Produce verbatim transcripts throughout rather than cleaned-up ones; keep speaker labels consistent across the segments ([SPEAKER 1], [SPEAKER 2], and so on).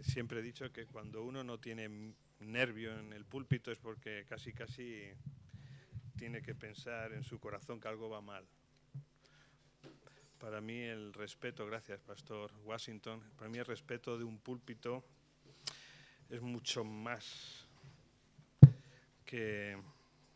[SPEAKER 1] siempre he dicho que cuando uno no tiene nervio en el púlpito es porque casi casi tiene que pensar en su corazón que algo va mal. Para mí el respeto, gracias Pastor Washington, para mí el respeto de un púlpito es mucho más que,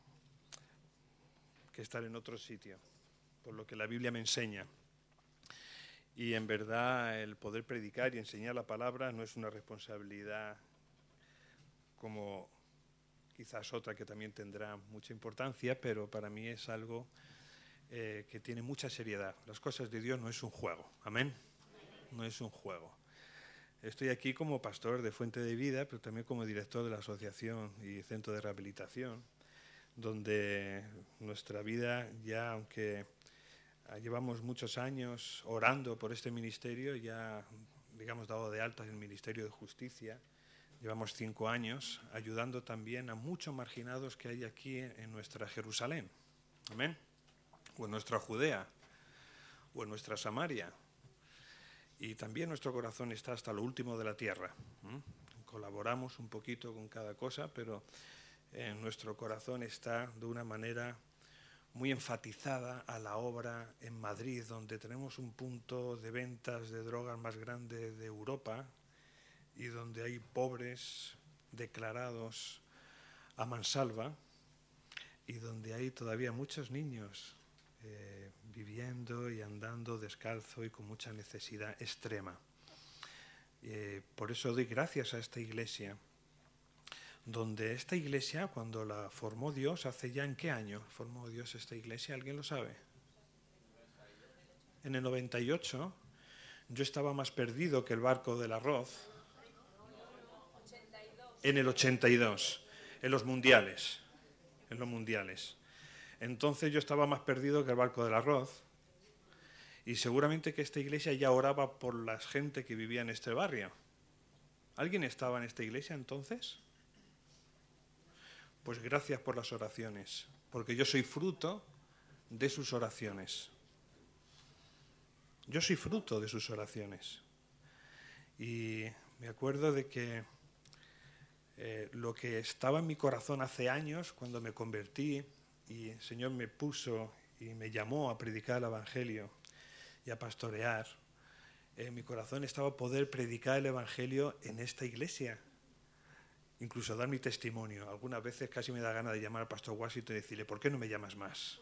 [SPEAKER 1] que estar en otro sitio, por lo que la Biblia me enseña. Y en verdad el poder predicar y enseñar la palabra no es una responsabilidad como quizás otra que también tendrá mucha importancia, pero para mí es algo eh, que tiene mucha seriedad. Las cosas de Dios no es un juego, amén, no es un juego. Estoy aquí como pastor de Fuente de Vida, pero también como director de la asociación y centro de rehabilitación, donde nuestra vida ya, aunque llevamos muchos años orando por este ministerio, ya, digamos, dado de alta en el Ministerio de Justicia. Llevamos cinco años ayudando también a muchos marginados que hay aquí en nuestra Jerusalén, amén, o en nuestra Judea, o en nuestra Samaria. Y también nuestro corazón está hasta lo último de la tierra. ¿Mm? Colaboramos un poquito con cada cosa, pero en nuestro corazón está de una manera muy enfatizada a la obra en Madrid, donde tenemos un punto de ventas de drogas más grande de Europa y donde hay pobres declarados a mansalva y donde hay todavía muchos niños eh, viviendo y andando descalzo y con mucha necesidad extrema. Eh, por eso doy gracias a esta iglesia, donde esta iglesia, cuando la formó Dios, ¿hace ya en qué año formó Dios esta iglesia? ¿Alguien lo sabe? En el noventa y ocho, yo estaba más perdido que el barco del arroz. En el ochenta y dos, en los mundiales, en los mundiales. Entonces yo estaba más perdido que el barco del arroz, y seguramente que esta iglesia ya oraba por la gente que vivía en este barrio. ¿Alguien estaba en esta iglesia entonces? Pues gracias por las oraciones, porque yo soy fruto de sus oraciones. Yo soy fruto de sus oraciones. Y me acuerdo de que eh, lo que estaba en mi corazón hace años, cuando me convertí y el Señor me puso y me llamó a predicar el Evangelio y a pastorear, en mi corazón estaba poder predicar el Evangelio en esta iglesia. Incluso dar mi testimonio. Algunas veces casi me da ganas de llamar al pastor Washington y decirle, ¿por qué no me llamas más?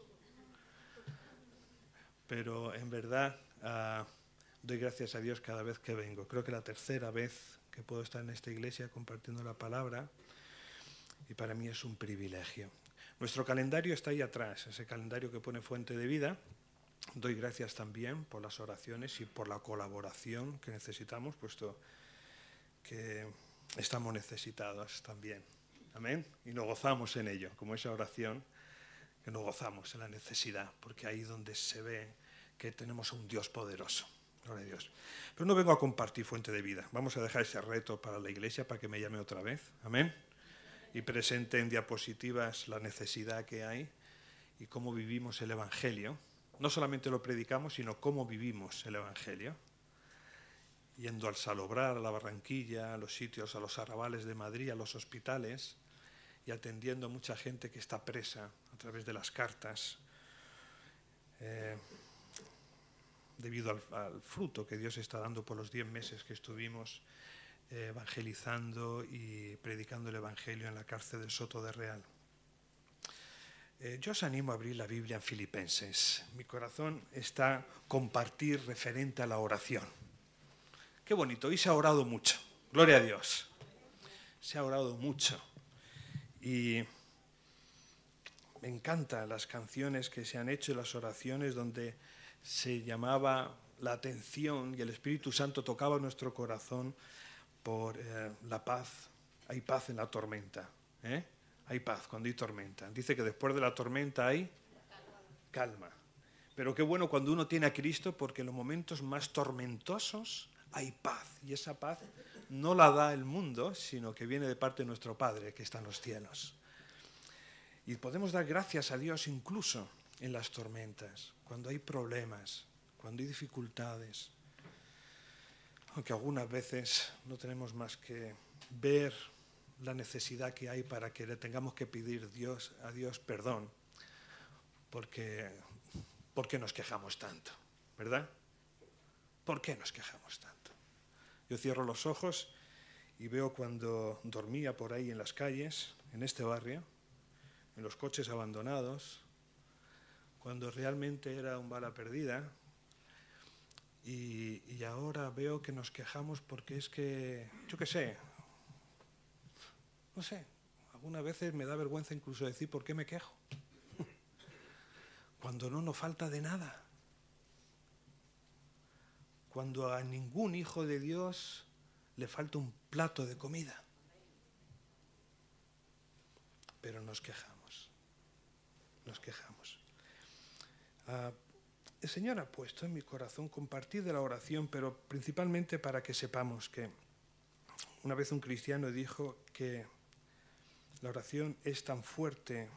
[SPEAKER 1] Pero en verdad uh, doy gracias a Dios cada vez que vengo. Creo que la tercera vez que puedo estar en esta iglesia compartiendo la palabra, y para mí es un privilegio. Nuestro calendario está ahí atrás, ese calendario que pone Fuente de Vida. Doy gracias también por las oraciones y por la colaboración que necesitamos, puesto que estamos necesitados también. Amén. Y nos gozamos en ello, como esa oración que nos gozamos en la necesidad, porque ahí es donde se ve que tenemos a un Dios poderoso. Gloria a Dios. Pero no vengo a compartir Fuente de Vida. Vamos a dejar ese reto para la iglesia para que me llame otra vez. Amén. Y presente en diapositivas la necesidad que hay y cómo vivimos el Evangelio. No solamente lo predicamos, sino cómo vivimos el Evangelio. Yendo al Salobrar, a la Barranquilla, a los sitios, a los arrabales de Madrid, a los hospitales, y atendiendo a mucha gente que está presa a través de las cartas, eh, debido al, al fruto que Dios está dando por los diez meses que estuvimos eh, evangelizando y predicando el Evangelio en la cárcel del Soto de Real. Eh, yo os animo a abrir la Biblia en Filipenses. Mi corazón está compartir referente a la oración. Qué bonito, y se ha orado mucho, gloria a Dios, se ha orado mucho, y me encantan las canciones que se han hecho y las oraciones donde se llamaba la atención y el Espíritu Santo tocaba nuestro corazón por eh, la paz. Hay paz en la tormenta, ¿eh? Hay paz cuando hay tormenta. Dice que después de la tormenta hay calma, pero qué bueno cuando uno tiene a Cristo, porque en los momentos más tormentosos hay paz, y esa paz no la da el mundo, sino que viene de parte de nuestro Padre que está en los cielos. Y podemos dar gracias a Dios incluso en las tormentas, cuando hay problemas, cuando hay dificultades. aunque algunas veces no tenemos más que ver la necesidad que hay para que le tengamos que pedir Dios, a Dios perdón, porque, porque nos quejamos tanto, ¿verdad? ¿Por qué nos quejamos tanto? Yo cierro los ojos y veo cuando dormía por ahí en las calles, en este barrio, en los coches abandonados, cuando realmente era un bala perdida, y, y ahora veo que nos quejamos porque es que, yo qué sé, no sé, algunas veces me da vergüenza incluso decir por qué me quejo, cuando no nos falta de nada, cuando a ningún hijo de Dios le falta un plato de comida, pero nos quejamos, nos quejamos. Uh, el Señor ha puesto en mi corazón compartir de la oración, pero principalmente para que sepamos que una vez un cristiano dijo que la oración es tan fuerte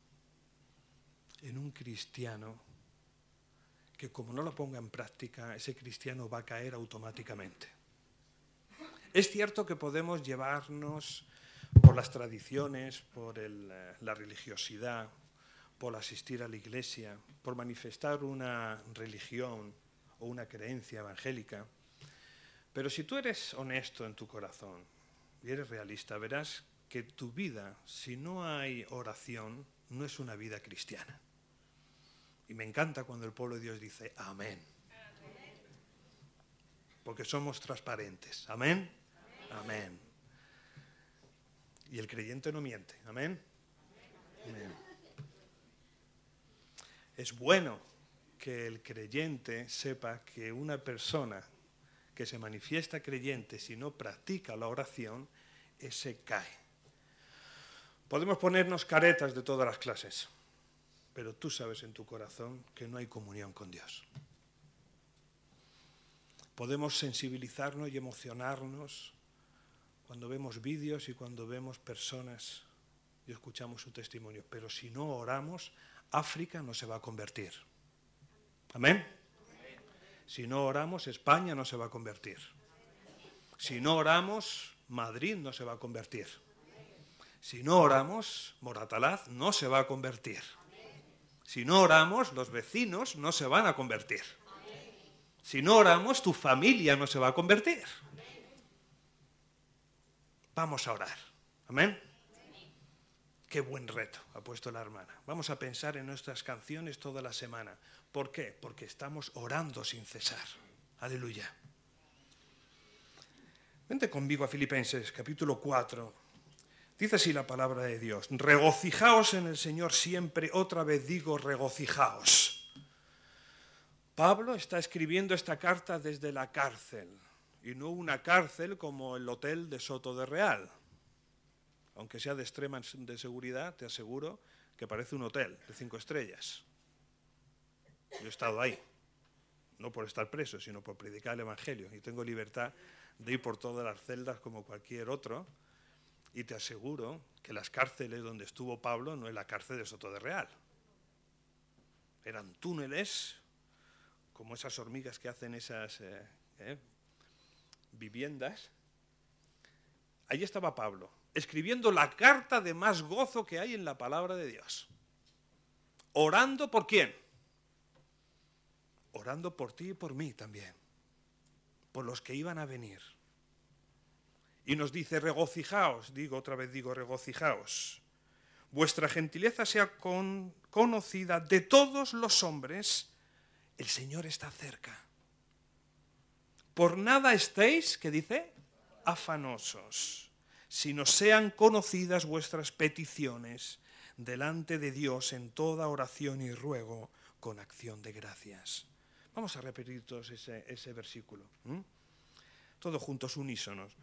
[SPEAKER 1] en un cristiano que como no lo ponga en práctica, ese cristiano va a caer automáticamente. Es cierto que podemos llevarnos por las tradiciones, por el, la religiosidad, por asistir a la iglesia, por manifestar una religión o una creencia evangélica. Pero si tú eres honesto en tu corazón y eres realista, verás que tu vida, si no hay oración, no es una vida cristiana. Y me encanta cuando el pueblo de Dios dice amén. Porque somos transparentes. Amén. Amén. Y el creyente no miente. Amén. Amén. Es bueno que el creyente sepa que una persona que se manifiesta creyente si no practica la oración, ese cae. Podemos ponernos caretas de todas las clases, pero tú sabes en tu corazón que no hay comunión con Dios. Podemos sensibilizarnos y emocionarnos cuando vemos vídeos y cuando vemos personas y escuchamos su testimonio, pero si no oramos, África no se va a convertir. ¿Amén? Si no oramos, España no se va a convertir. Si no oramos, Madrid no se va a convertir. Si no oramos, Moratalaz no se va a convertir. Si no oramos, los vecinos no se van a convertir. Si no oramos, tu familia no se va a convertir. Vamos a orar. ¿Amén? Qué buen reto ha puesto la hermana. Vamos a pensar en nuestras canciones toda la semana. ¿Por qué? Porque estamos orando sin cesar. Aleluya. Vente conmigo a Filipenses, capítulo cuatro. Dice así la palabra de Dios. Regocijaos en el Señor siempre. Otra vez digo, regocijaos. Pablo está escribiendo esta carta desde la cárcel. Y no una cárcel como el hotel de Soto de Real. Aunque sea de extrema de seguridad, te aseguro que parece un hotel de cinco estrellas. Yo he estado ahí, no por estar preso, sino por predicar el Evangelio. Y tengo libertad de ir por todas las celdas como cualquier otro. Y te aseguro que las cárceles donde estuvo Pablo no es la cárcel de Soto de Real. Eran túneles, como esas hormigas que hacen esas eh, eh, viviendas. Allí estaba Pablo, escribiendo la carta de más gozo que hay en la palabra de Dios. Orando por quién? Orando por ti y por mí también. Por los que iban a venir. Y nos dice, regocijaos, digo otra vez, digo regocijaos. Vuestra gentileza sea con, conocida de todos los hombres. El Señor está cerca. Por nada estéis, ¿qué dice? Afanosos, sino sean conocidas vuestras peticiones delante de Dios en toda oración y ruego con acción de gracias. Vamos a repetir todos ese, ese versículo. ¿Mm? Todos juntos, unísonos.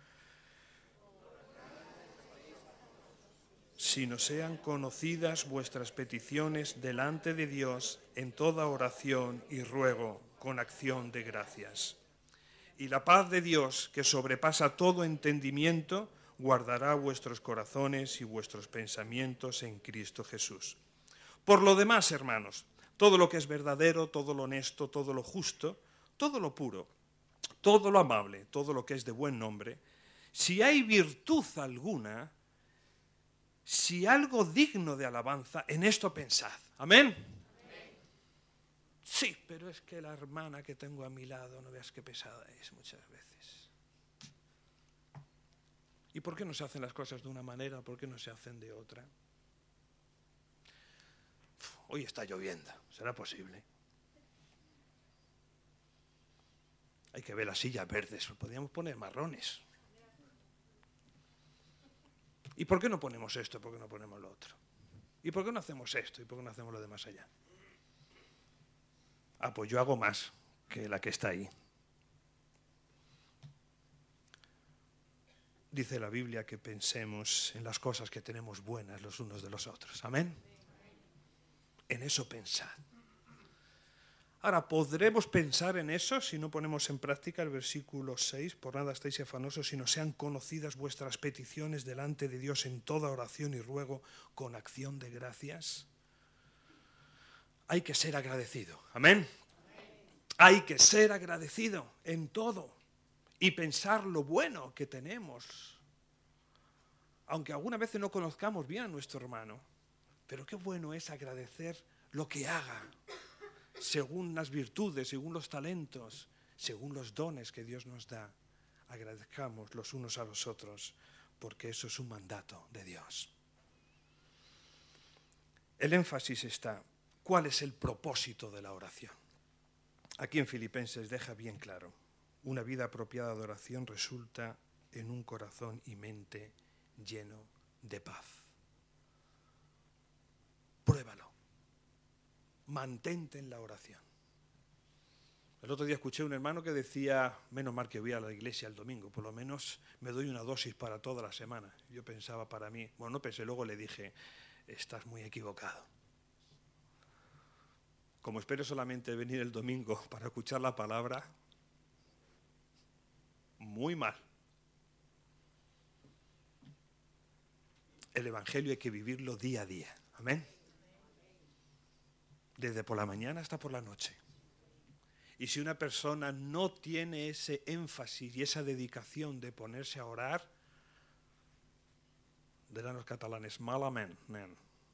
[SPEAKER 1] Sino sean conocidas vuestras peticiones delante de Dios en toda oración y ruego con acción de gracias. Y la paz de Dios, que sobrepasa todo entendimiento, guardará vuestros corazones y vuestros pensamientos en Cristo Jesús. Por lo demás, hermanos, todo lo que es verdadero, todo lo honesto, todo lo justo, todo lo puro, todo lo amable, todo lo que es de buen nombre, si hay virtud alguna, si algo digno de alabanza, en esto pensad. ¿Amén? Amén. Sí, pero es que la hermana que tengo a mi lado, no veas qué pesada es muchas veces. ¿Y por qué no se hacen las cosas de una manera? ¿Por qué no se hacen de otra? Uf, hoy está lloviendo, ¿será posible? Hay que ver las sillas verdes, podríamos poner marrones. ¿Y por qué no ponemos esto? ¿Por qué no ponemos lo otro? ¿Y por qué no hacemos esto? ¿Y por qué no hacemos lo de más allá? Ah, pues yo hago más que la que está ahí. Dice la Biblia que pensemos en las cosas que tenemos buenas los unos de los otros. ¿Amén? En eso pensad. Ahora, ¿podremos pensar en eso si no ponemos en práctica el versículo seis? Por nada estáis afanosos, sino sean conocidas vuestras peticiones delante de Dios en toda oración y ruego con acción de gracias. Hay que ser agradecido. ¿Amén? Hay que ser agradecido en todo y pensar lo bueno que tenemos. Aunque alguna vez no conozcamos bien a nuestro hermano, pero qué bueno es agradecer lo que haga, según las virtudes, según los talentos, según los dones que Dios nos da. Agradezcamos los unos a los otros, porque eso es un mandato de Dios. El énfasis está, ¿cuál es el propósito de la oración? Aquí en Filipenses deja bien claro, una vida apropiada de oración resulta en un corazón y mente lleno de paz. Pruébalo. Mantente en la oración. El otro día escuché a un hermano que decía, menos mal que voy a la iglesia el domingo, por lo menos me doy una dosis para toda la semana. Yo pensaba para mí, bueno, no pensé, luego le dije, estás muy equivocado. Como espero solamente venir el domingo para escuchar la palabra, muy mal. El Evangelio hay que vivirlo día a día. Amén. Desde por la mañana hasta por la noche. Y si una persona no tiene ese énfasis y esa dedicación de ponerse a orar, dirán los catalanes, malament, nen.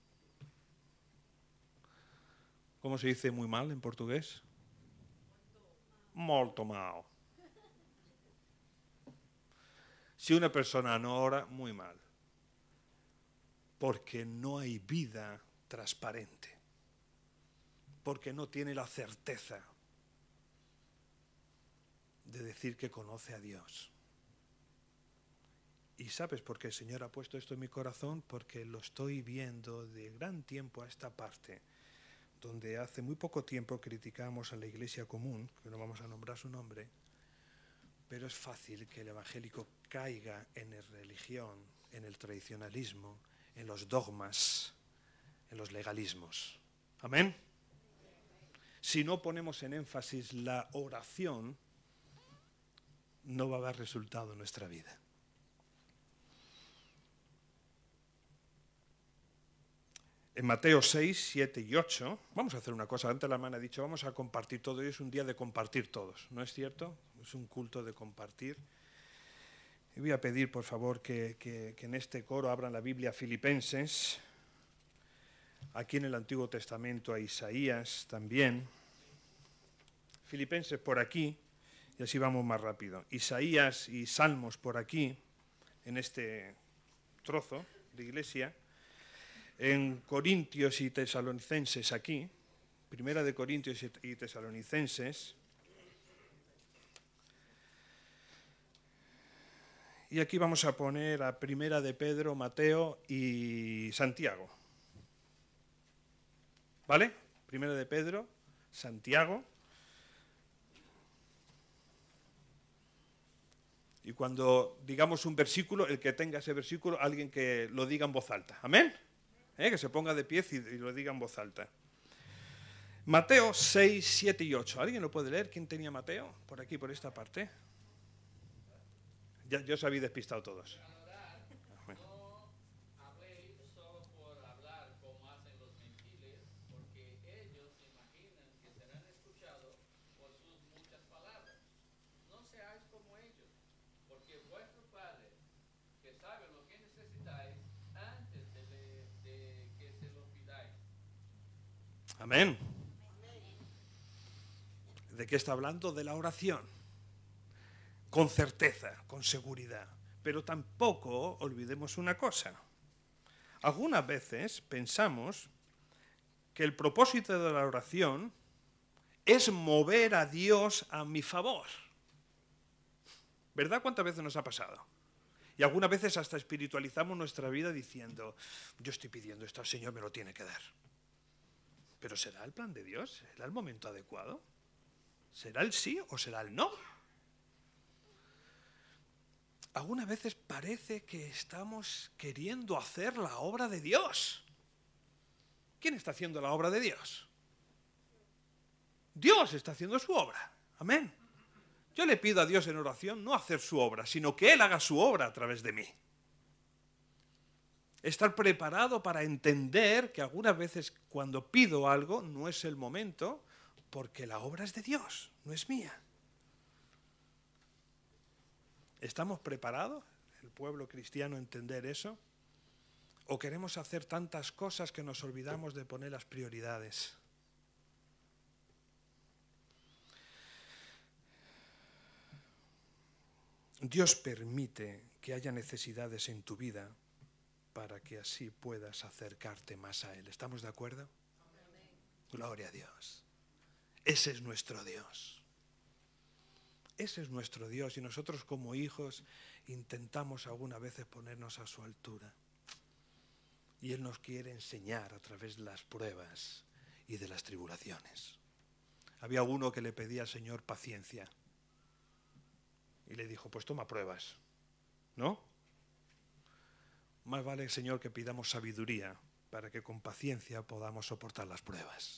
[SPEAKER 1] ¿Cómo se dice muy mal en portugués? Molto mal. Si una persona no ora, muy mal. Porque no hay vida transparente. Porque no tiene la certeza de decir que conoce a Dios. ¿Y sabes por qué el Señor ha puesto esto en mi corazón? Porque lo estoy viendo de gran tiempo a esta parte, donde hace muy poco tiempo criticamos a la Iglesia Común, que no vamos a nombrar su nombre, pero es fácil que el evangélico caiga en la religión, en el tradicionalismo, en los dogmas, en los legalismos. ¿Amén? Si no ponemos en énfasis la oración, no va a haber resultado en nuestra vida. En Mateo seis, siete y ocho, vamos a hacer una cosa. Antes la hermana ha dicho, vamos a compartir todo. Hoy es un día de compartir todos, ¿no es cierto? Es un culto de compartir. Y voy a pedir, por favor, que, que, que en este coro abran la Biblia a Filipenses. Aquí en el Antiguo Testamento a Isaías también. Filipenses por aquí, y así vamos más rápido. Isaías y Salmos por aquí, en este trozo de iglesia. En Corintios y Tesalonicenses aquí, Primera de Corintios y Tesalonicenses. Y aquí vamos a poner a Primera de Pedro, Mateo y Santiago. ¿Vale? Primera de Pedro, Santiago. Y cuando digamos un versículo, el que tenga ese versículo, alguien que lo diga en voz alta. ¿Amén? ¿Eh? Que se ponga de pie y, y lo diga en voz alta. Mateo seis, siete y ocho. ¿Alguien lo puede leer? ¿Quién tenía Mateo? Por aquí, por esta parte. Ya, ya os habéis despistado todos. Amén. ¿De qué está hablando? De la oración. Con certeza, con seguridad. Pero tampoco olvidemos una cosa. Algunas veces pensamos que el propósito de la oración es mover a Dios a mi favor. ¿Verdad? ¿Cuántas veces nos ha pasado? Y algunas veces hasta espiritualizamos nuestra vida diciendo, yo estoy pidiendo esto al Señor, me lo tiene que dar. ¿Pero será el plan de Dios? ¿Será el momento adecuado? ¿Será el sí o será el no? Algunas veces parece que estamos queriendo hacer la obra de Dios. ¿Quién está haciendo la obra de Dios? Dios está haciendo su obra. Amén. Yo le pido a Dios en oración no hacer su obra, sino que Él haga su obra a través de mí. Estar preparado para entender que algunas veces cuando pido algo no es el momento, porque la obra es de Dios, no es mía. ¿Estamos preparados, el pueblo cristiano, a entender eso? ¿O queremos hacer tantas cosas que nos olvidamos de poner las prioridades? Dios permite que haya necesidades en tu vida para que así puedas acercarte más a Él. ¿Estamos de acuerdo? Amén. Gloria a Dios. Ese es nuestro Dios. Ese es nuestro Dios y nosotros como hijos intentamos algunas veces ponernos a su altura. Y Él nos quiere enseñar a través de las pruebas y de las tribulaciones. Había uno que le pedía al Señor paciencia. Y le dijo, pues toma pruebas, ¿no? Más vale, Señor, que pidamos sabiduría para que con paciencia podamos soportar las pruebas.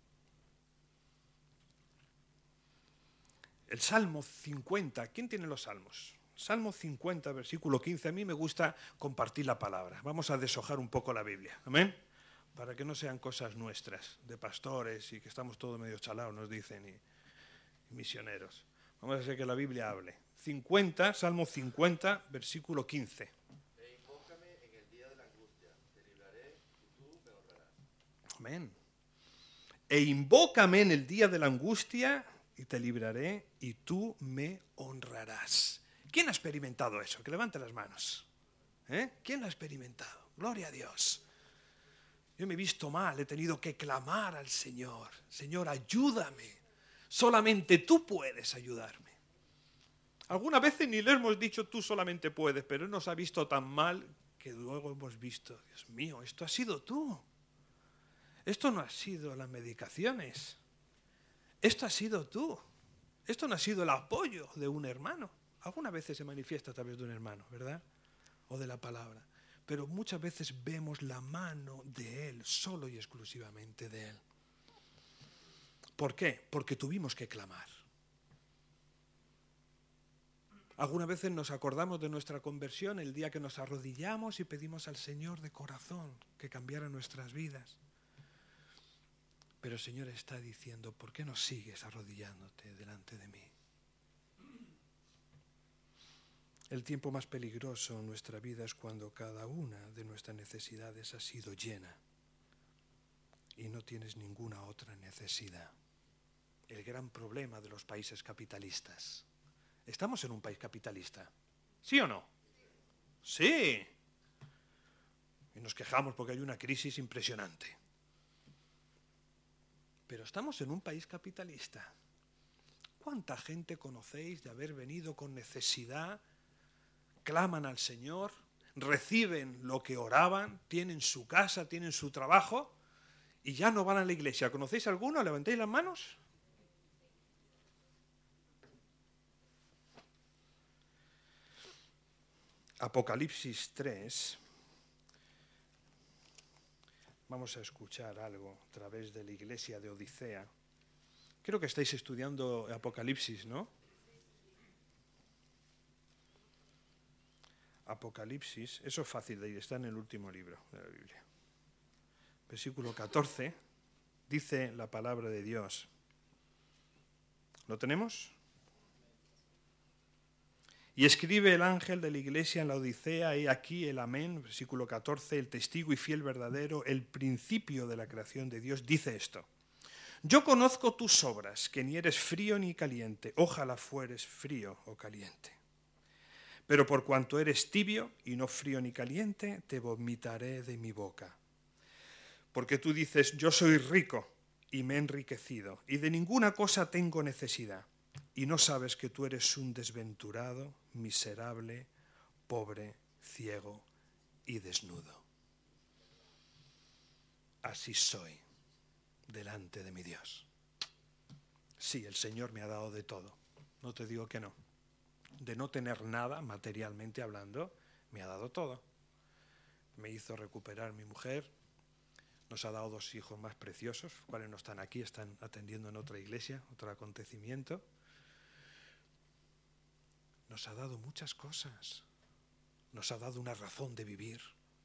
[SPEAKER 1] El Salmo cincuenta, ¿quién tiene los salmos? Salmo cincuenta, versículo quince, a mí me gusta compartir la palabra. Vamos a deshojar un poco la Biblia, ¿amén? Para que no sean cosas nuestras, de pastores y que estamos todos medio chalados, nos dicen, y, y misioneros. Vamos a hacer que la Biblia hable. cincuenta, Salmo cincuenta, versículo quince.
[SPEAKER 2] E invócame en el día de la angustia, te libraré y tú me honrarás.
[SPEAKER 1] Amén. E invócame en el día de la angustia y te libraré y tú me honrarás. ¿Quién ha experimentado eso? Que levante las manos. ¿Eh? ¿Quién lo ha experimentado? Gloria a Dios. Yo me he visto mal, he tenido que clamar al Señor. Señor, ayúdame. Solamente tú puedes ayudarme. Algunas veces ni le hemos dicho tú solamente puedes, pero Él nos ha visto tan mal que luego hemos visto, Dios mío, esto ha sido tú. Esto no ha sido las medicaciones. Esto ha sido tú. Esto no ha sido el apoyo de un hermano. Algunas veces se manifiesta a través de un hermano, ¿verdad? O de la palabra. Pero muchas veces vemos la mano de Él, solo y exclusivamente de Él. ¿Por qué? Porque tuvimos que clamar. Algunas veces nos acordamos de nuestra conversión el día que nos arrodillamos y pedimos al Señor de corazón que cambiara nuestras vidas. Pero el Señor está diciendo, ¿por qué no sigues arrodillándote delante de mí? El tiempo más peligroso en nuestra vida es cuando cada una de nuestras necesidades ha sido llena y no tienes ninguna otra necesidad. El gran problema de los países capitalistas. ¿Estamos en un país capitalista? ¿Sí o no? Sí. Y nos quejamos porque hay una crisis impresionante. Pero estamos en un país capitalista. ¿Cuánta gente conocéis de haber venido con necesidad? Claman al Señor, reciben lo que oraban, tienen su casa, tienen su trabajo y ya no van a la iglesia. ¿Conocéis alguno? ¿Levantéis las manos? Apocalipsis tres. Vamos a escuchar algo a través de la iglesia de Odisea. Creo que estáis estudiando Apocalipsis, ¿no? Apocalipsis, eso es fácil de ir, está en el último libro de la Biblia. Versículo catorce, dice la palabra de Dios. ¿Lo tenemos? Y escribe el ángel de la iglesia en la Odisea, he aquí el amén, versículo catorce, el testigo y fiel verdadero, el principio de la creación de Dios, dice esto. Yo conozco tus obras, que ni eres frío ni caliente, ojalá fueres frío o caliente. Pero por cuanto eres tibio y no frío ni caliente, te vomitaré de mi boca. Porque tú dices, yo soy rico y me he enriquecido, y de ninguna cosa tengo necesidad. Y no sabes que tú eres un desventurado, miserable, pobre, ciego y desnudo. Así soy delante de mi Dios. Sí, el Señor me ha dado de todo. No te digo que no. De no tener nada, materialmente hablando, me ha dado todo. Me hizo recuperar mi mujer. Nos ha dado dos hijos más preciosos, cuales no están aquí, están atendiendo en otra iglesia, otro acontecimiento. Nos ha dado muchas cosas. Nos ha dado una razón de vivir.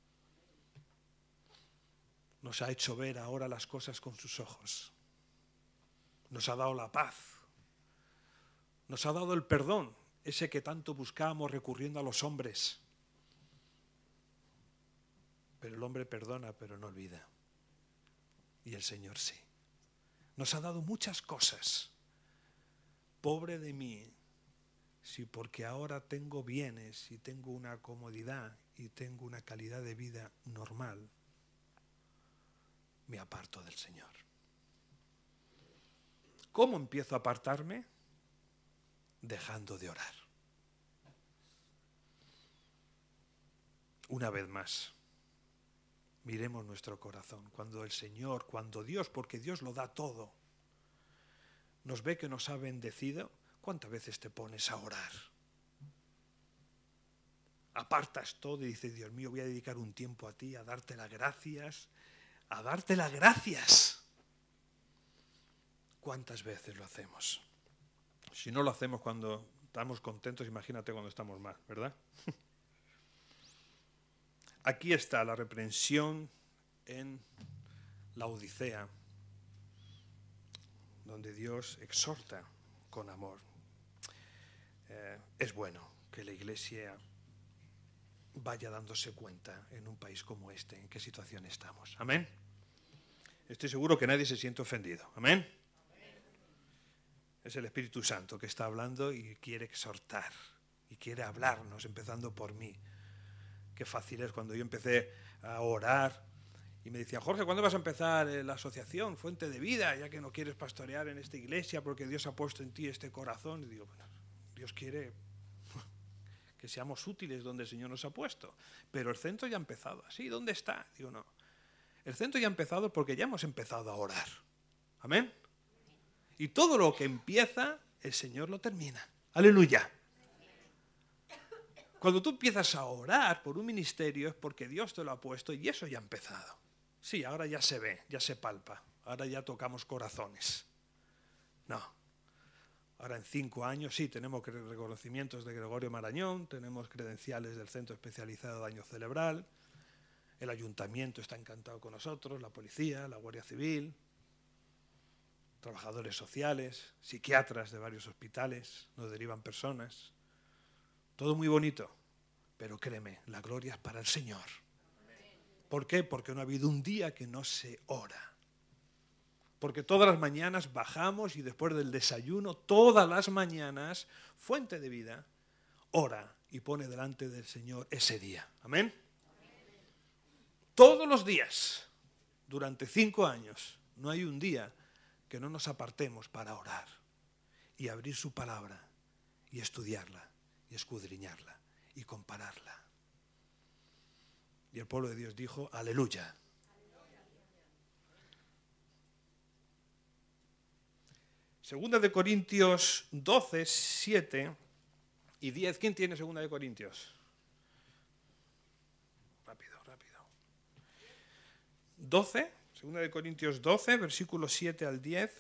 [SPEAKER 1] Nos ha hecho ver ahora las cosas con sus ojos. Nos ha dado la paz. Nos ha dado el perdón, ese que tanto buscábamos recurriendo a los hombres. Pero el hombre perdona, pero no olvida. Y el Señor sí. Nos ha dado muchas cosas. Pobre de mí, si porque ahora tengo bienes y tengo una comodidad y tengo una calidad de vida normal, me aparto del Señor. ¿Cómo empiezo a apartarme? Dejando de orar. Una vez más, miremos nuestro corazón. Cuando el Señor, cuando Dios, porque Dios lo da todo, nos ve que nos ha bendecido, ¿cuántas veces te pones a orar? Apartas todo y dices, Dios mío, voy a dedicar un tiempo a ti, a darte las gracias, a darte las gracias. ¿Cuántas veces lo hacemos? Si no lo hacemos cuando estamos contentos, imagínate cuando estamos mal, ¿verdad? Aquí está la reprensión en la Odisea, donde Dios exhorta con amor. Eh, es bueno que la Iglesia vaya dándose cuenta en un país como este, en qué situación estamos. Amén. Estoy seguro que nadie se siente ofendido. Amén. Es el Espíritu Santo que está hablando y quiere exhortar y quiere hablarnos, empezando por mí. Qué fácil es cuando yo empecé a orar y me decían, Jorge, ¿cuándo vas a empezar la asociación Fuente de Vida, ya que no quieres pastorear en esta iglesia porque Dios ha puesto en ti este corazón? Y digo, bueno, Dios quiere que seamos útiles donde el Señor nos ha puesto, pero el centro ya ha empezado. ¿Sí? ¿Dónde está? Digo, no. El centro ya ha empezado porque ya hemos empezado a orar. Amén. Y todo lo que empieza, el Señor lo termina. Aleluya. Cuando tú empiezas a orar por un ministerio es porque Dios te lo ha puesto y eso ya ha empezado. Sí, ahora ya se ve, ya se palpa. Ahora ya tocamos corazones. No. Ahora en cinco años sí tenemos reconocimientos de Gregorio Marañón, tenemos credenciales del Centro Especializado de Daño Cerebral, el ayuntamiento está encantado con nosotros, la policía, la Guardia Civil, trabajadores sociales, psiquiatras de varios hospitales, nos derivan personas. Todo muy bonito, pero créeme, la gloria es para el Señor. ¿Por qué? Porque no ha habido un día que no se ora. Porque todas las mañanas bajamos y después del desayuno, todas las mañanas, Fuente de Vida ora y pone delante del Señor ese día. ¿Amén? Todos los días, durante cinco años, no hay un día que no nos apartemos para orar y abrir su palabra y estudiarla y escudriñarla y compararla. Y el pueblo de Dios dijo, aleluya. Segunda de Corintios doce, siete y diez. ¿Quién tiene Segunda de Corintios? Rápido, rápido. doce, Segunda de Corintios doce, versículos siete al diez.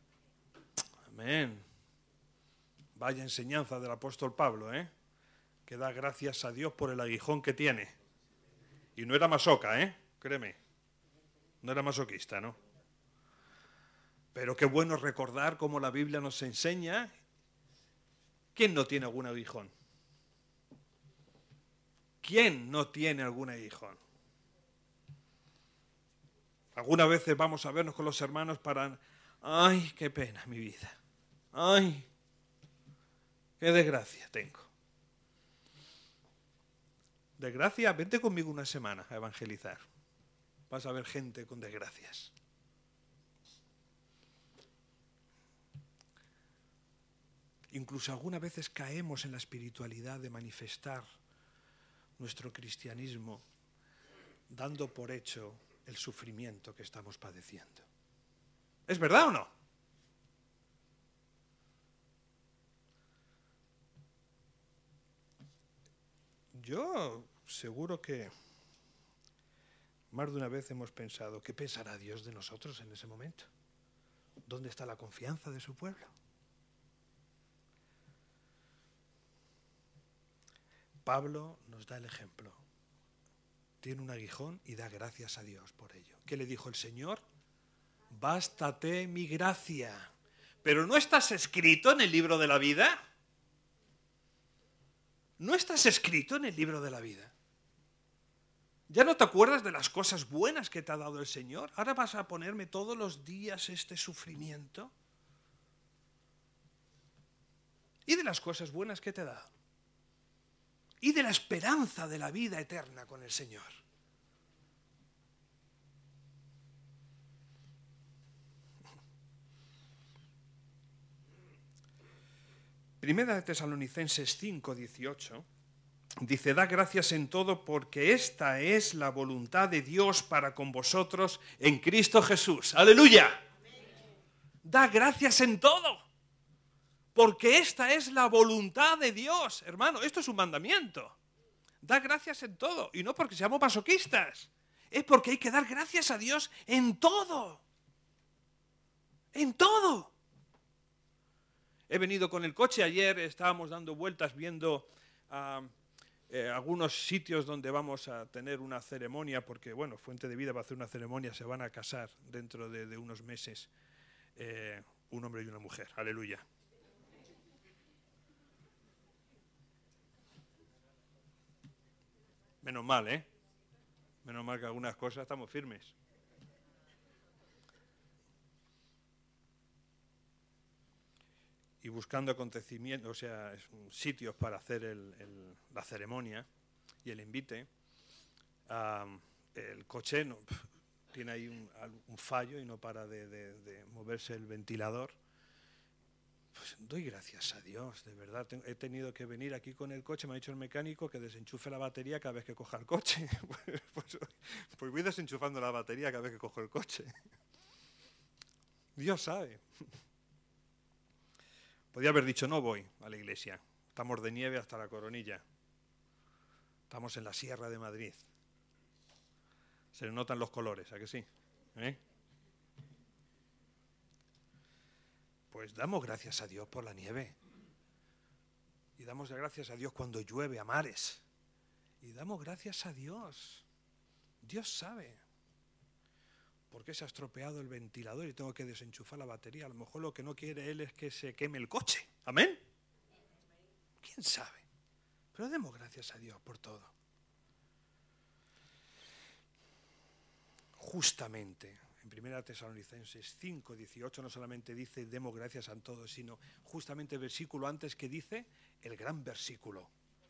[SPEAKER 1] Amén. Vaya enseñanza del apóstol Pablo, ¿eh? que da gracias a Dios por el aguijón que tiene. Y no era masoca, ¿eh? Créeme. No era masoquista, ¿no? Pero qué bueno recordar cómo la Biblia nos enseña. ¿Quién no tiene algún aguijón? ¿Quién no tiene algún aguijón? Algunas veces vamos a vernos con los hermanos para... ¡Ay, qué pena mi vida! ¡Ay, qué desgracia tengo! Desgracia, vente conmigo una semana a evangelizar. Vas a ver gente con desgracias. Incluso algunas veces caemos en la espiritualidad de manifestar nuestro cristianismo dando por hecho el sufrimiento que estamos padeciendo. ¿Es verdad o no? Yo seguro que más de una vez hemos pensado, ¿qué pensará Dios de nosotros en ese momento? ¿Dónde está la confianza de su pueblo? Pablo nos da el ejemplo. Tiene un aguijón y da gracias a Dios por ello. ¿Qué le dijo el Señor? Bástate mi gracia. ¿Pero no estás escrito en el libro de la vida? ¿No estás escrito en el libro de la vida? ¿Ya no te acuerdas de las cosas buenas que te ha dado el Señor? ¿Ahora vas a ponerme todos los días este sufrimiento? ¿Y de las cosas buenas que te da? ¿Y de la esperanza de la vida eterna con el Señor? Primera de Tesalonicenses cinco, dieciocho dice, da gracias en todo porque esta es la voluntad de Dios para con vosotros en Cristo Jesús. ¡Aleluya! Amén. Da gracias en todo porque esta es la voluntad de Dios. Hermano, esto es un mandamiento. Da gracias en todo y no porque seamos masoquistas. Es porque hay que dar gracias a Dios en todo. En todo. He venido con el coche, ayer estábamos dando vueltas viendo uh, eh, algunos sitios donde vamos a tener una ceremonia, porque bueno, Fuente de Vida va a hacer una ceremonia, se van a casar dentro de, de unos meses eh, un hombre y una mujer. Aleluya. Menos mal, ¿eh? Menos mal que algunas cosas estamos firmes. Y buscando acontecimientos, o sea, sitios para hacer el, el, la ceremonia y el invite, um, el coche no, tiene ahí un, un fallo y no para de, de, de moverse el ventilador. Pues doy gracias a Dios, de verdad. He tenido que venir aquí con el coche, me ha dicho el mecánico que desenchufe la batería cada vez que coja el coche. Pues, pues voy desenchufando la batería cada vez que cojo el coche. Dios sabe. Podía haber dicho, no voy a la iglesia. Estamos de nieve hasta la coronilla. Estamos en la Sierra de Madrid. Se le notan los colores, ¿a que sí? ¿Eh? Pues damos gracias a Dios por la nieve. Y damos gracias a Dios cuando llueve a mares. Y damos gracias a Dios. Dios sabe por qué se ha estropeado el ventilador y tengo que desenchufar la batería. A lo mejor lo que no quiere Él es que se queme el coche. ¿Amén? ¿Quién sabe? Pero demos gracias a Dios por todo. Justamente, en Primera Tesalonicenses cinco, dieciocho no solamente dice demos gracias a todos, sino justamente el versículo antes que dice el gran versículo.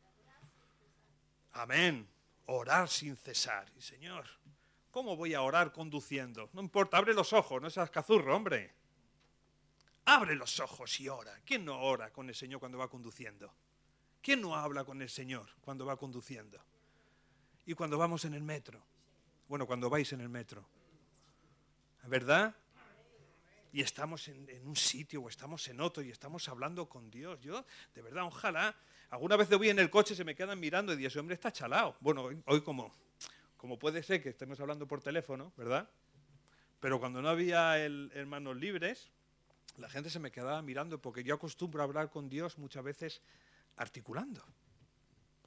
[SPEAKER 1] Amén. Orar sin cesar. Y Señor, ¿cómo voy a orar conduciendo? No importa, abre los ojos, no seas cazurro, hombre. Abre los ojos y ora. ¿Quién no ora con el Señor cuando va conduciendo? ¿Quién no habla con el Señor cuando va conduciendo? Y cuando vamos en el metro. Bueno, cuando vais en el metro. ¿Verdad? Y estamos en, en un sitio o estamos en otro y estamos hablando con Dios. Yo, de verdad, ojalá, alguna vez voy en el coche y se me quedan mirando y digo, ese hombre está chalao. Bueno, hoy, hoy como, como puede ser que estemos hablando por teléfono, ¿verdad? Pero cuando no había el, el manos libres, la gente se me quedaba mirando porque yo acostumbro a hablar con Dios muchas veces articulando.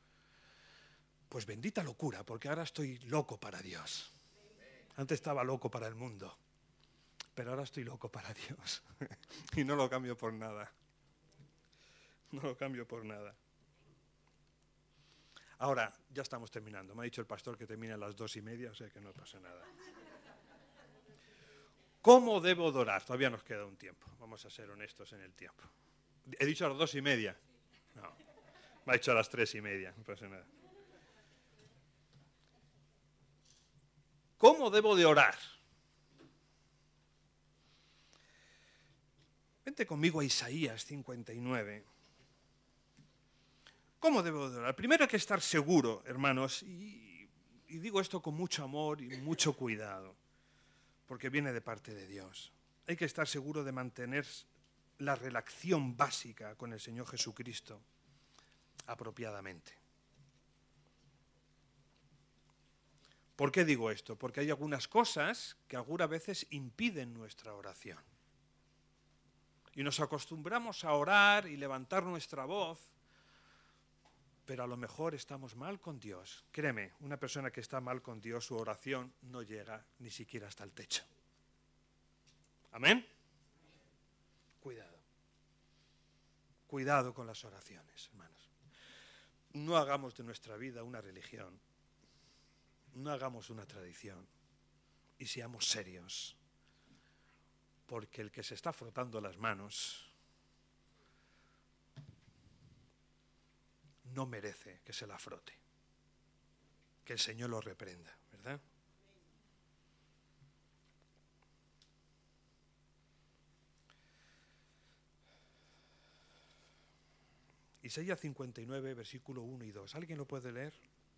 [SPEAKER 1] Pues bendita locura, porque ahora estoy loco para Dios. Antes estaba loco para el mundo, pero ahora estoy loco para Dios. Y no lo cambio por nada. No lo cambio por nada. Ahora, ya estamos terminando. Me ha dicho el pastor que termine a las dos y media, o sea que no pasa nada. ¿Cómo debo de orar? Todavía nos queda un tiempo. Vamos a ser honestos en el tiempo. ¿He dicho a las dos y media? No. Me ha dicho a las tres y media, no pasa nada. ¿Cómo debo de orar? Vente conmigo a Isaías cincuenta y nueve. ¿Cómo debo de orar? Primero hay que estar seguro, hermanos, y, y digo esto con mucho amor y mucho cuidado, porque viene de parte de Dios. Hay que estar seguro de mantener la relación básica con el Señor Jesucristo apropiadamente. ¿Por qué digo esto? Porque hay algunas cosas que algunas veces impiden nuestra oración. Y nos acostumbramos a orar y levantar nuestra voz, pero a lo mejor estamos mal con Dios. Créeme, una persona que está mal con Dios, su oración no llega ni siquiera hasta el techo. ¿Amén? Cuidado. Cuidado con las oraciones, hermanos. No hagamos de nuestra vida una religión. No hagamos una tradición y seamos serios, porque el que se está frotando las manos no merece que se la frote. Que el Señor lo reprenda, ¿verdad? Isaías cincuenta y nueve, versículo uno y dos. ¿Alguien lo puede leer?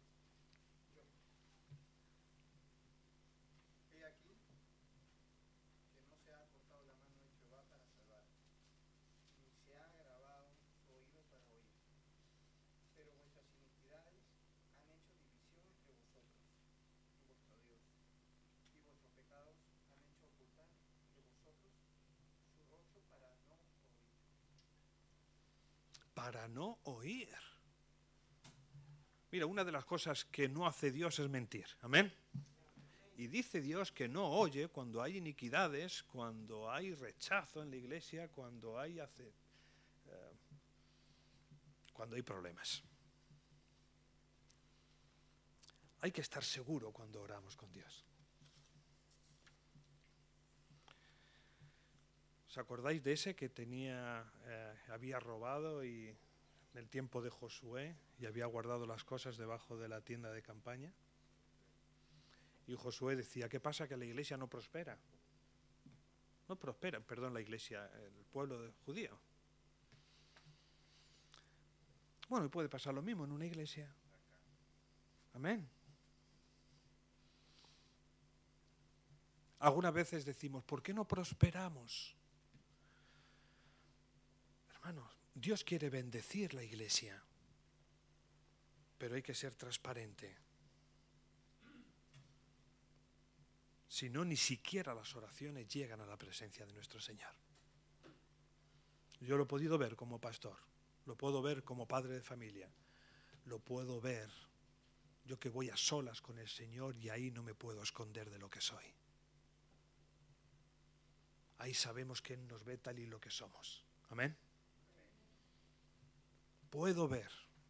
[SPEAKER 1] Para no oír. Mira, una de las cosas que no hace Dios es mentir. ¿Amén? Y dice Dios que no oye cuando hay iniquidades, cuando hay rechazo en la iglesia, cuando hay, hace, eh, cuando hay problemas. Hay que estar seguro cuando oramos con Dios. ¿Os acordáis de ese que tenía, eh, había robado y en el tiempo de Josué y había guardado las cosas debajo de la tienda de campaña? Y Josué decía, ¿qué pasa? Que la iglesia no prospera. No prospera, perdón, la iglesia, el pueblo judío. Bueno, y puede pasar lo mismo en una iglesia. Amén. Algunas veces decimos, ¿por qué no prosperamos? Hermanos, Dios quiere bendecir la iglesia, pero hay que ser transparente. Si no, ni siquiera las oraciones llegan a la presencia de nuestro Señor. Yo lo he podido ver como pastor, lo puedo ver como padre de familia, lo puedo ver yo que voy a solas con el Señor y ahí no me puedo esconder de lo que soy. Ahí sabemos que Él nos ve tal y lo que somos. Amén. Puedo ver,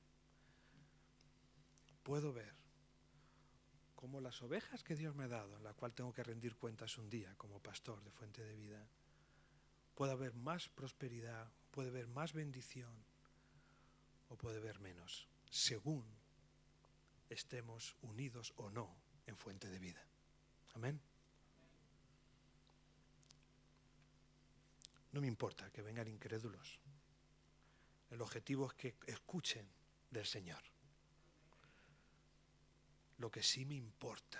[SPEAKER 1] puedo ver cómo las ovejas que Dios me ha dado, en la cual tengo que rendir cuentas un día como pastor de Fuente de Vida, puede haber más prosperidad, puede haber más bendición o puede haber menos, según estemos unidos o no en Fuente de Vida. Amén. No me importa que vengan incrédulos. El objetivo es que escuchen del Señor. Lo que sí me importa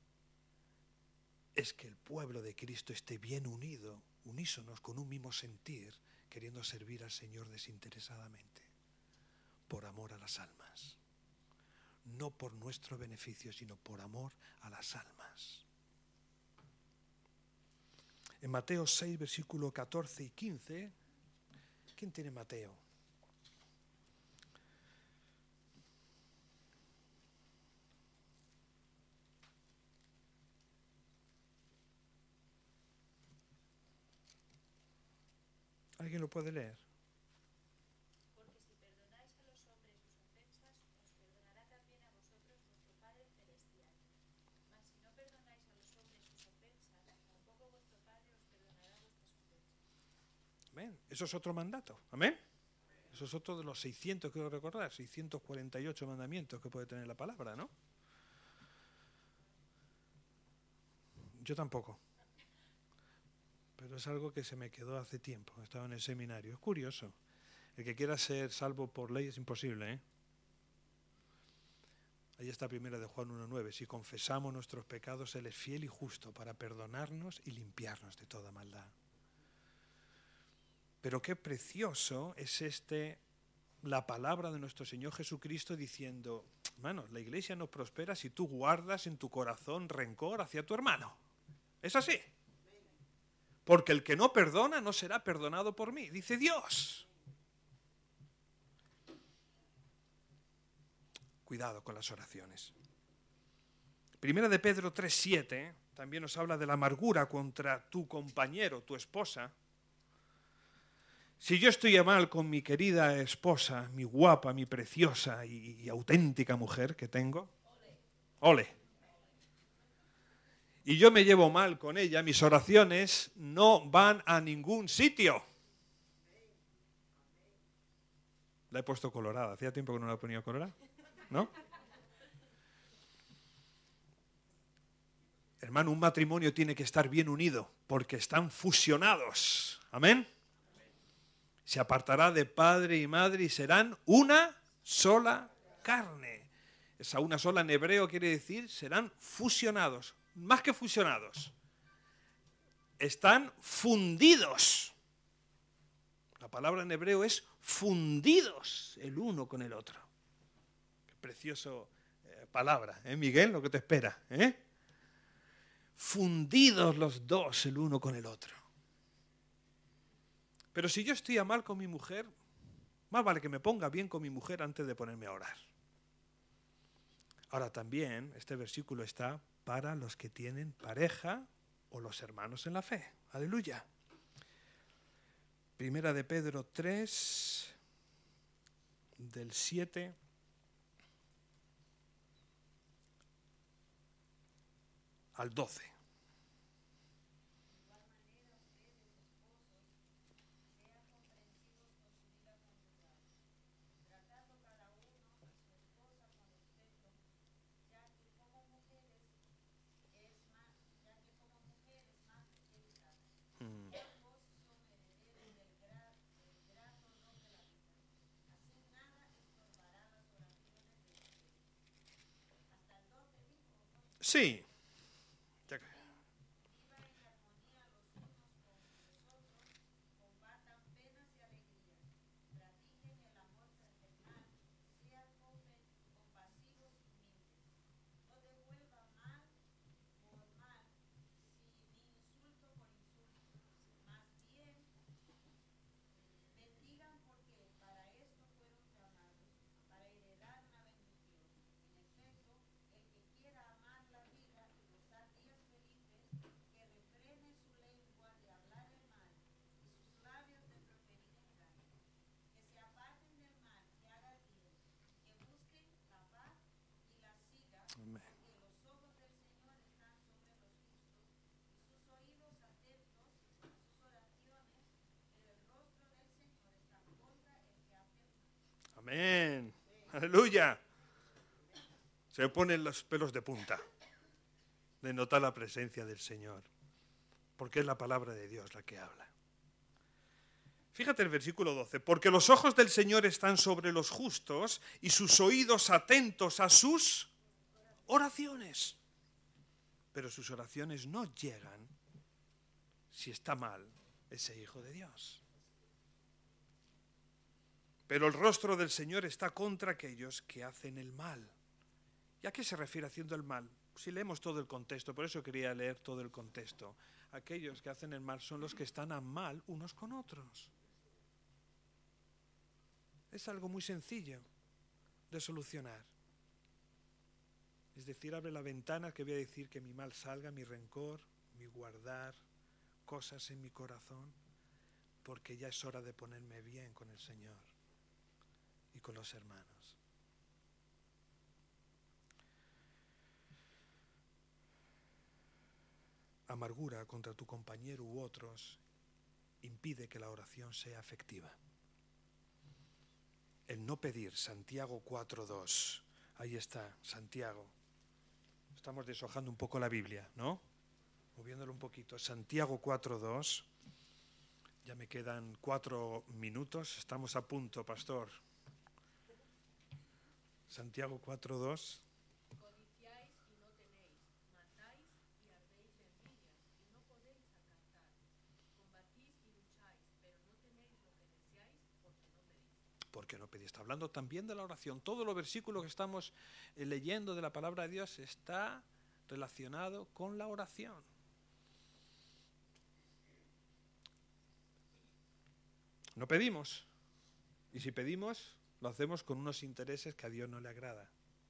[SPEAKER 1] es que el pueblo de Cristo esté bien unido, unísonos, con un mismo sentir, queriendo servir al Señor desinteresadamente, por amor a las almas. No por nuestro beneficio, sino por amor a las almas. En Mateo seis, versículos catorce y quince, ¿quién tiene Mateo? ¿Alguien lo puede leer?
[SPEAKER 3] Porque si perdonáis a los hombres sus ofensas, os perdonará también a vosotros vuestro Padre Celestial. Mas si no perdonáis a los hombres sus ofensas, tampoco vuestro Padre os perdonará vuestras ofensas.
[SPEAKER 1] Amén. Eso es otro mandato. Amén. Eso es otro de los seiscientos, quiero recordar, seiscientos cuarenta y ocho mandamientos que puede tener la palabra, ¿no? Yo tampoco. Pero es algo que se me quedó hace tiempo. Estaba en el seminario. Es curioso. El que quiera ser salvo por ley es imposible, ¿eh? Ahí está primera de Juan uno nueve. Si confesamos nuestros pecados, Él es fiel y justo para perdonarnos y limpiarnos de toda maldad. Pero qué precioso es este, la palabra de nuestro Señor Jesucristo diciendo, hermano, la iglesia no prospera si tú guardas en tu corazón rencor hacia tu hermano. Es así. Porque el que no perdona no será perdonado por mí, dice Dios. Cuidado con las oraciones. Primera de Pedro tres siete también nos habla de la amargura contra tu compañero, tu esposa. Si yo estoy mal con mi querida esposa, mi guapa, mi preciosa y, y auténtica mujer que tengo, ole. Y yo me llevo mal con ella, mis oraciones no van a ningún sitio. La he puesto colorada, hacía tiempo que no la ponía colorada, ¿no? Hermano, un matrimonio tiene que estar bien unido porque están fusionados. Amén. Se apartará de padre y madre y serán una sola carne. Esa una sola en hebreo quiere decir serán fusionados. Más que fusionados. Están fundidos. La palabra en hebreo es fundidos el uno con el otro. Qué precioso eh, palabra, ¿eh, Miguel? Lo que te espera, ¿eh? Fundidos los dos el uno con el otro. Pero si yo estoy a mal con mi mujer, más vale que me ponga bien con mi mujer antes de ponerme a orar. Ahora también este versículo está para los que tienen pareja o los hermanos en la fe. Aleluya. Primera de Pedro tres, del siete al doce. Sí. Amén. Amén. Aleluya. Se me ponen los pelos de punta de notar la presencia del Señor, porque es la palabra de Dios la que habla. Fíjate el versículo doce. Porque los ojos del Señor están sobre los justos y sus oídos atentos a sus oraciones. Pero sus oraciones no llegan si está mal ese hijo de Dios. Pero el rostro del Señor está contra aquellos que hacen el mal. ¿Y a qué se refiere haciendo el mal? Si leemos todo el contexto, por eso quería leer todo el contexto. Aquellos que hacen el mal son los que están a mal unos con otros. Es algo muy sencillo de solucionar. Es decir, abre la ventana que voy a decir que mi mal salga, mi rencor, mi guardar cosas en mi corazón. porque ya es hora de ponerme bien con el Señor y con los hermanos. Amargura contra tu compañero u otros impide que la oración sea efectiva. El no pedir, Santiago cuatro dos. Ahí está, Santiago. Estamos deshojando un poco la Biblia, ¿no? Moviéndolo un poquito. Santiago cuatro dos. Ya me quedan cuatro minutos. Estamos a punto, pastor. Santiago cuatro dos.
[SPEAKER 4] Codiciáis y no tenéis, matáis y ardéis de envidia y no podéis alcanzar. Combatís y lucháis, pero no tenéis lo que deseáis porque no pedís.
[SPEAKER 1] Porque no pedís. Está hablando también de la oración. Todos los versículos que estamos eh, leyendo de la palabra de Dios está relacionado con la oración. No pedimos. Y si pedimos, lo hacemos con unos intereses que a Dios no le agrada.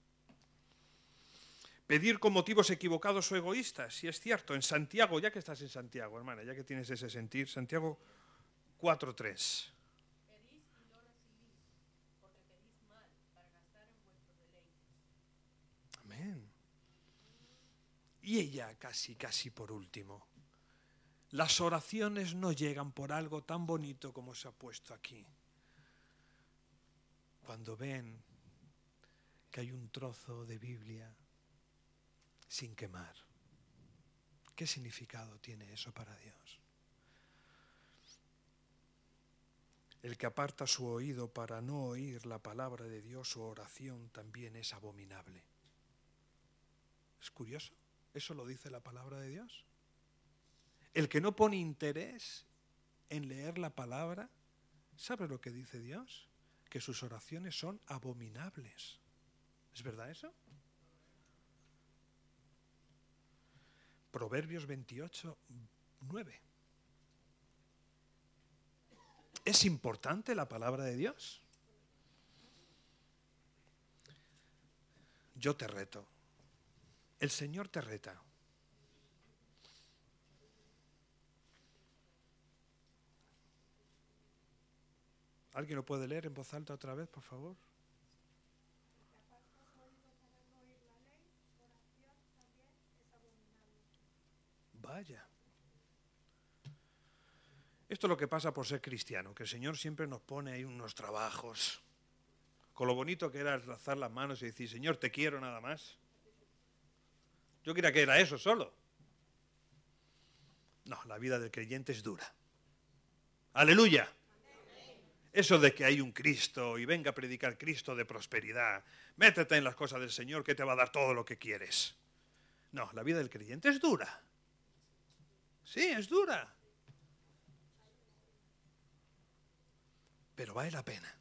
[SPEAKER 1] Pedir con motivos equivocados o egoístas, si es cierto. En Santiago, ya que estás en Santiago, hermana, ya que tienes ese sentir, Santiago cuatro tres.
[SPEAKER 4] Pedís y no recibís, porque pedís mal para gastar en vuestros deleites.
[SPEAKER 1] Amén. Y ella, casi, casi por último. Las oraciones no llegan por algo tan bonito como se ha puesto aquí. Cuando ven que hay un trozo de Biblia sin quemar. ¿Qué significado tiene eso para Dios? El que aparta su oído para no oír la palabra de Dios, su oración también es abominable. ¿Es curioso? ¿Eso lo dice la palabra de Dios? El que no pone interés en leer la palabra, ¿sabe lo que dice Dios? Que sus oraciones son abominables. ¿Es verdad eso? Proverbios veintiocho, nueve. ¿Es importante la palabra de Dios? Yo te reto. El Señor te reta. ¿Alguien lo puede leer en voz alta otra vez, por favor? Vaya. Esto es lo que pasa por ser cristiano, que el Señor siempre nos pone ahí unos trabajos. Con lo bonito que era alzar las manos y decir, Señor, te quiero nada más. Yo creía que era eso solo. No, la vida del creyente es dura. ¡Aleluya! Eso de que hay un Cristo y venga a predicar Cristo de prosperidad, métete en las cosas del Señor que te va a dar todo lo que quieres. No, la vida del creyente es dura. Sí, es dura. Pero vale la pena.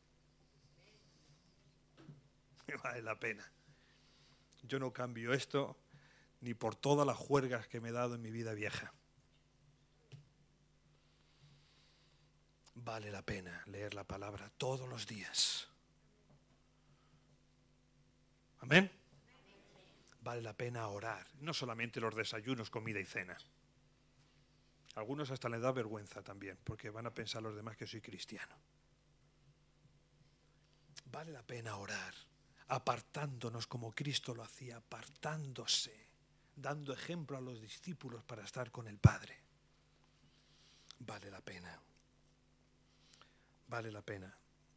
[SPEAKER 1] Vale la pena. Yo no cambio esto ni por todas las juergas que me he dado en mi vida vieja. Vale la pena leer la palabra todos los días. Amén. Vale la pena orar, no solamente los desayunos, comida y cena. Algunos hasta les da vergüenza también, porque van a pensar los demás que soy cristiano. Vale la pena orar, apartándonos como Cristo lo hacía, apartándose, dando ejemplo a los discípulos para estar con el Padre. Vale la pena. Vale la pena.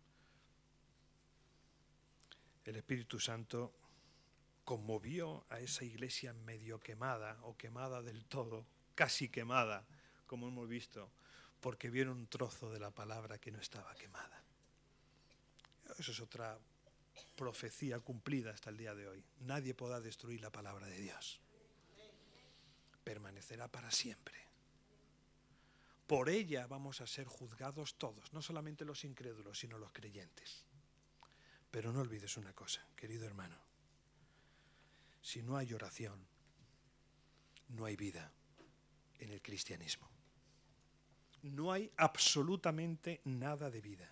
[SPEAKER 1] El Espíritu Santo conmovió a esa iglesia medio quemada o quemada del todo, casi quemada, como hemos visto, porque vieron un trozo de la palabra que no estaba quemada. Eso es otra profecía cumplida hasta el día de hoy. Nadie podrá destruir la palabra de Dios. Permanecerá para siempre. Por ella vamos a ser juzgados todos, no solamente los incrédulos, sino los creyentes. Pero no olvides una cosa, querido hermano. Si no hay oración, no hay vida en el cristianismo. No hay absolutamente nada de vida.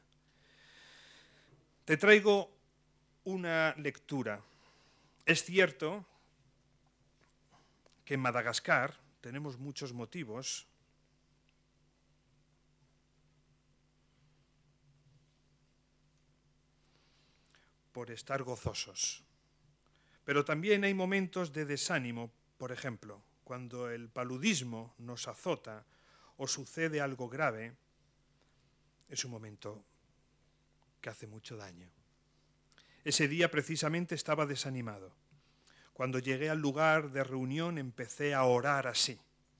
[SPEAKER 1] Te traigo una lectura. Es cierto que en Madagascar tenemos muchos motivos por estar gozosos. Pero también hay momentos de desánimo, por ejemplo, cuando el paludismo nos azota o sucede algo grave, es un momento que hace mucho daño. Ese día precisamente estaba desanimado. Cuando llegué al lugar de reunión empecé a orar así.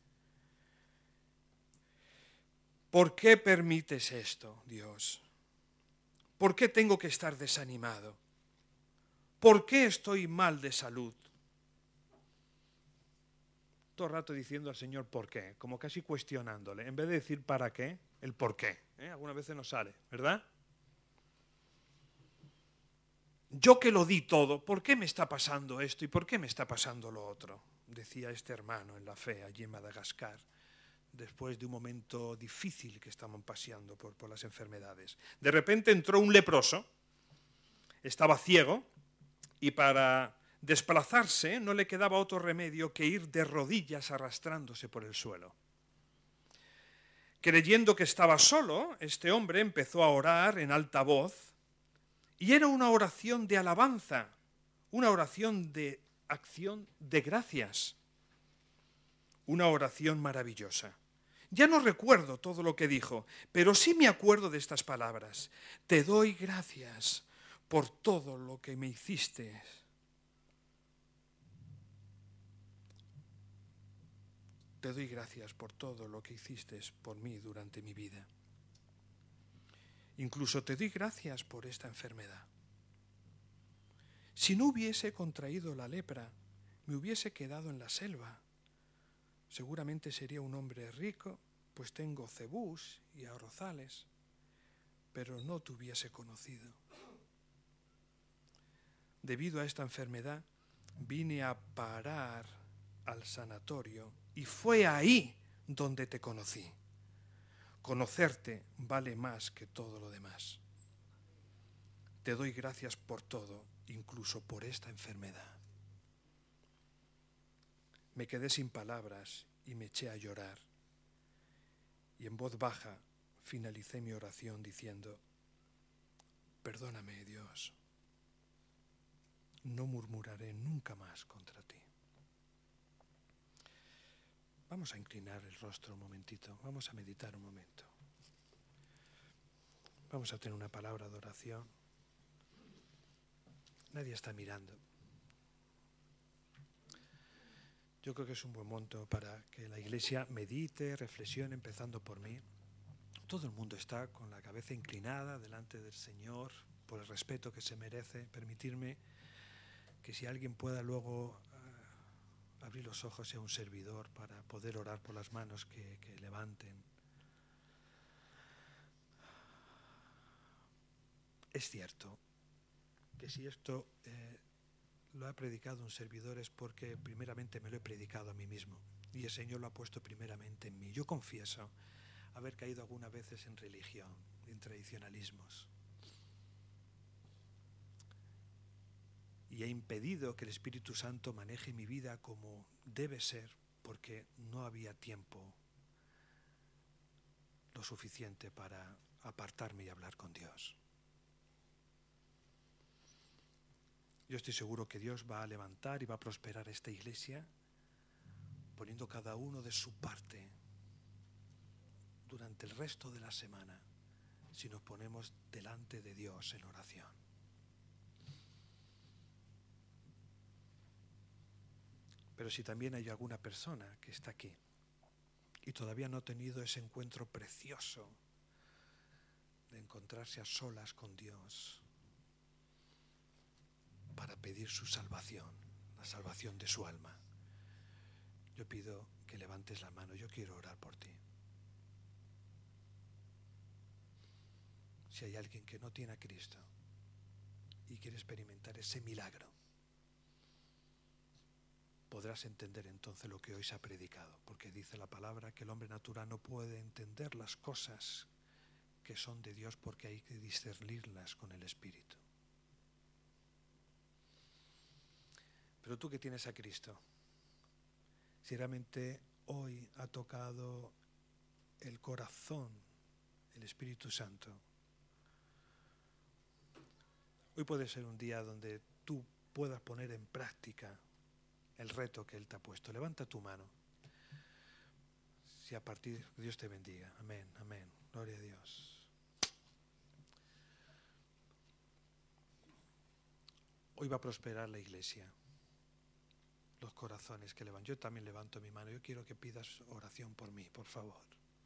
[SPEAKER 1] ¿Por qué permites esto, Dios? ¿Por qué tengo que estar desanimado? ¿Por qué estoy mal de salud? Todo el rato diciendo al Señor ¿por qué? Como casi cuestionándole. En vez de decir ¿para qué? El ¿por qué? ¿Eh? Algunas veces nos sale, ¿verdad? Yo que lo di todo, ¿por qué me está pasando esto y por qué me está pasando lo otro? Decía este hermano en la fe allí en Madagascar, después de un momento difícil que estaban paseando por, por las enfermedades. De repente entró un leproso, estaba ciego, y para desplazarse no le quedaba otro remedio que ir de rodillas arrastrándose por el suelo. Creyendo que estaba solo, este hombre empezó a orar en alta voz, y era una oración de alabanza, una oración de acción de gracias, una oración maravillosa. Ya no recuerdo todo lo que dijo, pero sí me acuerdo de estas palabras. Te doy gracias por todo lo que me hiciste. Te doy gracias por todo lo que hiciste por mí durante mi vida. Incluso te doy gracias por esta enfermedad. Si no hubiese contraído la lepra, me hubiese quedado en la selva. Seguramente sería un hombre rico, pues tengo cebús y arrozales, pero no te hubiese conocido. Debido a esta enfermedad, vine a parar al sanatorio y fue ahí donde te conocí. Conocerte vale más que todo lo demás. Te doy gracias por todo, incluso por esta enfermedad. Me quedé sin palabras y me eché a llorar. Y en voz baja finalicé mi oración diciendo, perdóname, Dios, no murmuraré nunca más contra ti. Vamos a inclinar el rostro un momentito, vamos a meditar un momento. Vamos a tener una palabra de oración. Nadie está mirando. Yo creo que es un buen momento para que la Iglesia medite, reflexione, empezando por mí. Todo el mundo está con la cabeza inclinada delante del Señor, por el respeto que se merece. Permitirme que si alguien pueda luego uh, abrir los ojos sea un servidor para poder orar por las manos que, que levanten. Es cierto que si esto eh, lo ha predicado un servidor es porque primeramente me lo he predicado a mí mismo y el Señor lo ha puesto primeramente en mí. Yo confieso haber caído algunas veces en religión, en tradicionalismos, y he impedido que el Espíritu Santo maneje mi vida como debe ser porque no había tiempo lo suficiente para apartarme y hablar con Dios. Yo estoy seguro que Dios va a levantar y va a prosperar esta iglesia poniendo cada uno de su parte durante el resto de la semana si nos ponemos delante de Dios en oración. Pero si también hay alguna persona que está aquí y todavía no ha tenido ese encuentro precioso de encontrarse a solas con Dios, para pedir su salvación, la salvación de su alma, yo pido que levantes la mano. Yo quiero orar por ti. Si hay alguien que no tiene a Cristo y quiere experimentar ese milagro, podrás entender entonces lo que hoy se ha predicado, porque dice la palabra que el hombre natural no puede entender las cosas que son de Dios porque hay que discernirlas con el Espíritu. Pero tú que tienes a Cristo, si realmente hoy ha tocado el corazón el Espíritu Santo, Hoy puede ser un día donde tú puedas poner en práctica el reto que Él te ha puesto. Levanta tu mano. Si a partir, Dios te bendiga. Amén, amén. Gloria a Dios. Hoy va a prosperar la iglesia. Los corazones que levantan. Yo también levanto mi mano. Yo quiero que pidas oración por mí, por favor.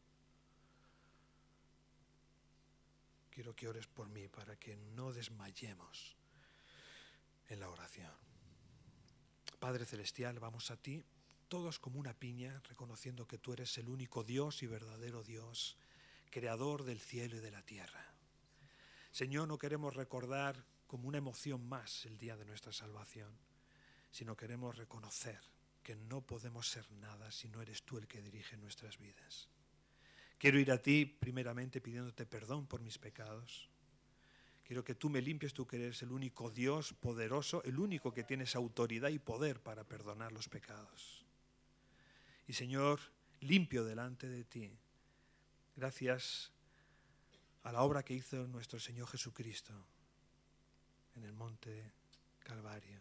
[SPEAKER 1] Quiero que ores por mí para que no desmayemos en la oración. Padre Celestial, vamos a ti, todos como una piña, reconociendo que tú eres el único Dios y verdadero Dios, creador del cielo y de la tierra. Señor, no queremos recordar como una emoción más el día de nuestra salvación, sino queremos reconocer que no podemos ser nada si no eres tú el que dirige nuestras vidas. Quiero ir a ti primeramente pidiéndote perdón por mis pecados. Quiero que tú me limpies, tú que eres el único Dios poderoso, el único que tienes autoridad y poder para perdonar los pecados. Y Señor, limpio delante de ti, gracias a la obra que hizo nuestro Señor Jesucristo en el monte Calvario.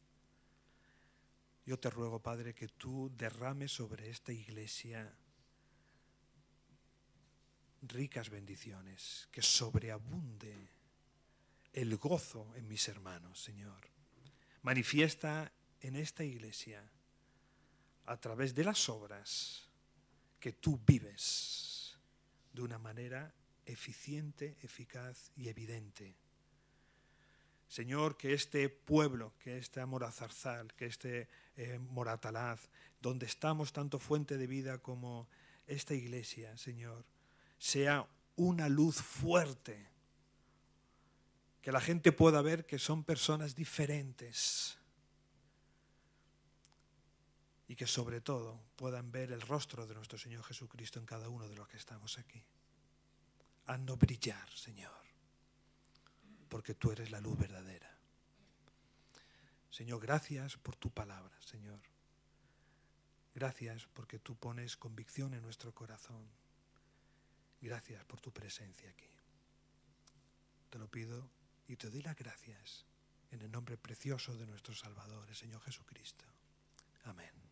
[SPEAKER 1] Yo te ruego, Padre, que tú derrames sobre esta iglesia ricas bendiciones, que sobreabunde el gozo en mis hermanos, Señor. Manifiesta en esta iglesia, a través de las obras, que tú vives de una manera eficiente, eficaz y evidente. Señor, que este pueblo, que este Morazarzal, que este eh, Moratalaz, donde estamos tanto Fuente de Vida como esta iglesia, Señor, sea una luz fuerte, que la gente pueda ver que son personas diferentes y que sobre todo puedan ver el rostro de nuestro Señor Jesucristo en cada uno de los que estamos aquí. Haznos brillar, Señor, porque tú eres la luz verdadera. Señor, gracias por tu palabra, Señor. Gracias porque tú pones convicción en nuestro corazón. Gracias por tu presencia aquí. Te lo pido y te doy las gracias en el nombre precioso de nuestro Salvador, el Señor Jesucristo. Amén.